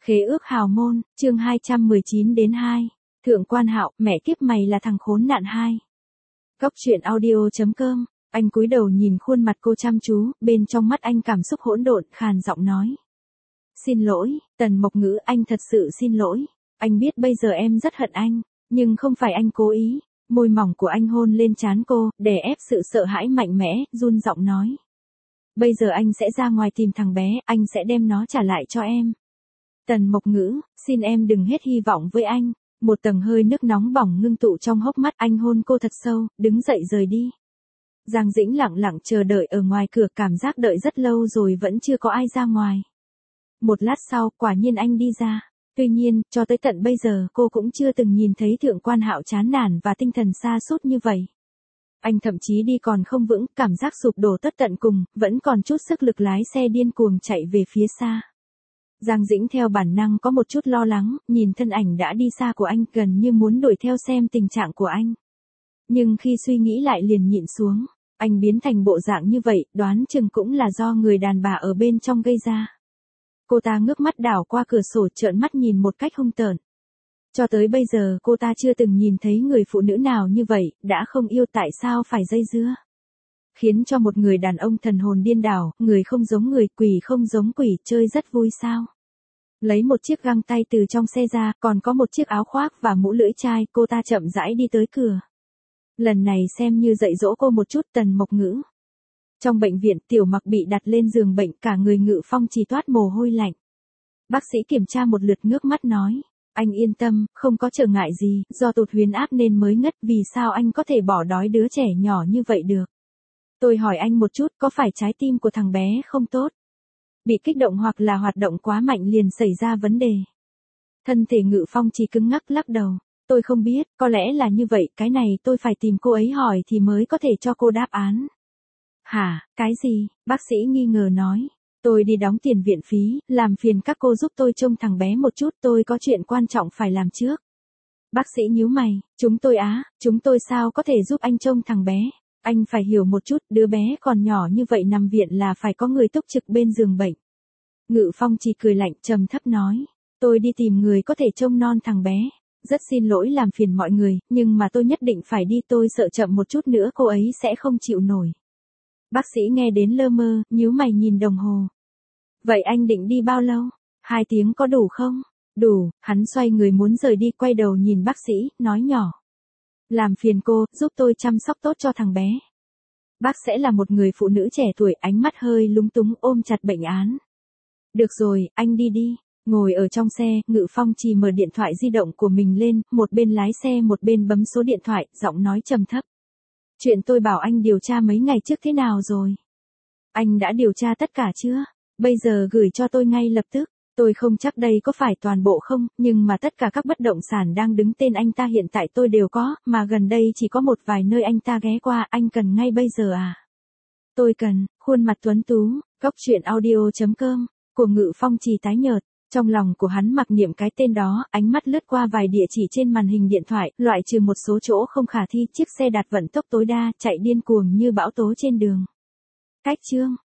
Khế ước hào môn, chương 219-2. Thượng Quan Hạo, mẹ kiếp mày là thằng khốn nạn 2. Góc truyện audio.com. Anh cúi đầu nhìn khuôn mặt cô chăm chú, bên trong mắt anh cảm xúc hỗn độn, khàn giọng nói. Xin lỗi, Tần Mộc Ngữ, anh thật sự xin lỗi. Anh biết bây giờ em rất hận anh, nhưng không phải anh cố ý. Môi mỏng của anh hôn lên trán cô, đè ép sự sợ hãi mạnh mẽ, run giọng nói. Bây giờ anh sẽ ra ngoài tìm thằng bé, anh sẽ đem nó trả lại cho em. Tần Mộc Ngữ, xin em đừng hết hy vọng với anh. Một tầng hơi nước nóng bỏng ngưng tụ trong hốc mắt, anh hôn cô thật sâu, đứng dậy rời đi. Giang Dĩnh lặng lặng chờ đợi ở ngoài cửa, cảm giác đợi rất lâu rồi vẫn chưa có ai ra ngoài. Một lát sau, quả nhiên anh đi ra. Tuy nhiên, cho tới tận bây giờ cô cũng chưa từng nhìn thấy Thượng Quan Hạo chán nản và tinh thần sa sút như vậy. Anh thậm chí đi còn không vững, cảm giác sụp đổ tất tận cùng, vẫn còn chút sức lực lái xe điên cuồng chạy về phía xa. Giang Dĩnh theo bản năng có một chút lo lắng, nhìn thân ảnh đã đi xa của anh, gần như muốn đuổi theo xem tình trạng của anh. Nhưng khi suy nghĩ lại liền nhịn xuống, anh biến thành bộ dạng như vậy, đoán chừng cũng là do người đàn bà ở bên trong gây ra. Cô ta ngước mắt đảo qua cửa sổ, trợn mắt nhìn một cách hung tợn. Cho tới bây giờ cô ta chưa từng nhìn thấy người phụ nữ nào như vậy, đã không yêu tại sao phải dây dưa. Khiến cho một người đàn ông thần hồn điên đảo, người không giống người, quỷ không giống quỷ, chơi rất vui sao. Lấy một chiếc găng tay từ trong xe ra, còn có một chiếc áo khoác và mũ lưỡi chai, cô ta chậm rãi đi tới cửa. Lần này xem như dạy dỗ cô một chút. Tần Mộc Ngữ. Trong bệnh viện, Tiểu Mặc bị đặt lên giường bệnh, cả người Ngự Phong chỉ toát mồ hôi lạnh. Bác sĩ kiểm tra một lượt ngước mắt nói. Anh yên tâm, không có trở ngại gì, do tụt huyết áp nên mới ngất, vì sao anh có thể bỏ đói đứa trẻ nhỏ như vậy được? Tôi hỏi anh một chút, có phải trái tim của thằng bé không tốt? Bị kích động hoặc là hoạt động quá mạnh liền xảy ra vấn đề? Thân thể Ngự Phong chỉ cứng ngắc lắc đầu. Tôi không biết, có lẽ là như vậy, cái này tôi phải tìm cô ấy hỏi thì mới có thể cho cô đáp án. Hả, cái gì? Bác sĩ nghi ngờ nói. Tôi đi đóng tiền viện phí, làm phiền các cô giúp tôi trông thằng bé một chút, tôi có chuyện quan trọng phải làm trước. Bác sĩ nhíu mày, chúng tôi sao có thể giúp anh trông thằng bé? Anh phải hiểu một chút, đứa bé còn nhỏ như vậy nằm viện là phải có người túc trực bên giường bệnh. Ngự Phong chỉ cười lạnh, trầm thấp nói. Tôi đi tìm người có thể trông non thằng bé. Rất xin lỗi làm phiền mọi người, nhưng mà tôi nhất định phải đi, tôi sợ chậm một chút nữa cô ấy sẽ không chịu nổi. Bác sĩ nghe đến lơ mơ, nhíu mày nhìn đồng hồ. Vậy anh định đi bao lâu? 2 tiếng có đủ không? Đủ. Hắn xoay người muốn rời đi, quay đầu nhìn bác sĩ, nói nhỏ. Làm phiền cô, giúp tôi chăm sóc tốt cho thằng bé. Bác sẽ là một người phụ nữ trẻ tuổi, ánh mắt hơi lúng túng, ôm chặt bệnh án. Được rồi, anh đi đi. Ngồi ở trong xe, Ngự Phong chỉ mở điện thoại di động của mình lên, một bên lái xe một bên bấm số điện thoại, giọng nói trầm thấp. Chuyện tôi bảo anh điều tra mấy ngày trước thế nào rồi? Anh đã điều tra tất cả chưa? Bây giờ gửi cho tôi ngay lập tức. Tôi không chắc đây có phải toàn bộ không, nhưng mà tất cả các bất động sản đang đứng tên anh ta hiện tại tôi đều có, mà gần đây chỉ có một vài nơi anh ta ghé qua, anh cần ngay bây giờ à? Tôi cần. Khuôn mặt tuấn tú, góc truyện audio.com, của Ngự Phong chỉ tái nhợt. Trong lòng của hắn mặc niệm cái tên đó, ánh mắt lướt qua vài địa chỉ trên màn hình điện thoại, loại trừ một số chỗ không khả thi, chiếc xe đạt vận tốc tối đa, chạy điên cuồng như bão tố trên đường. Cách chương.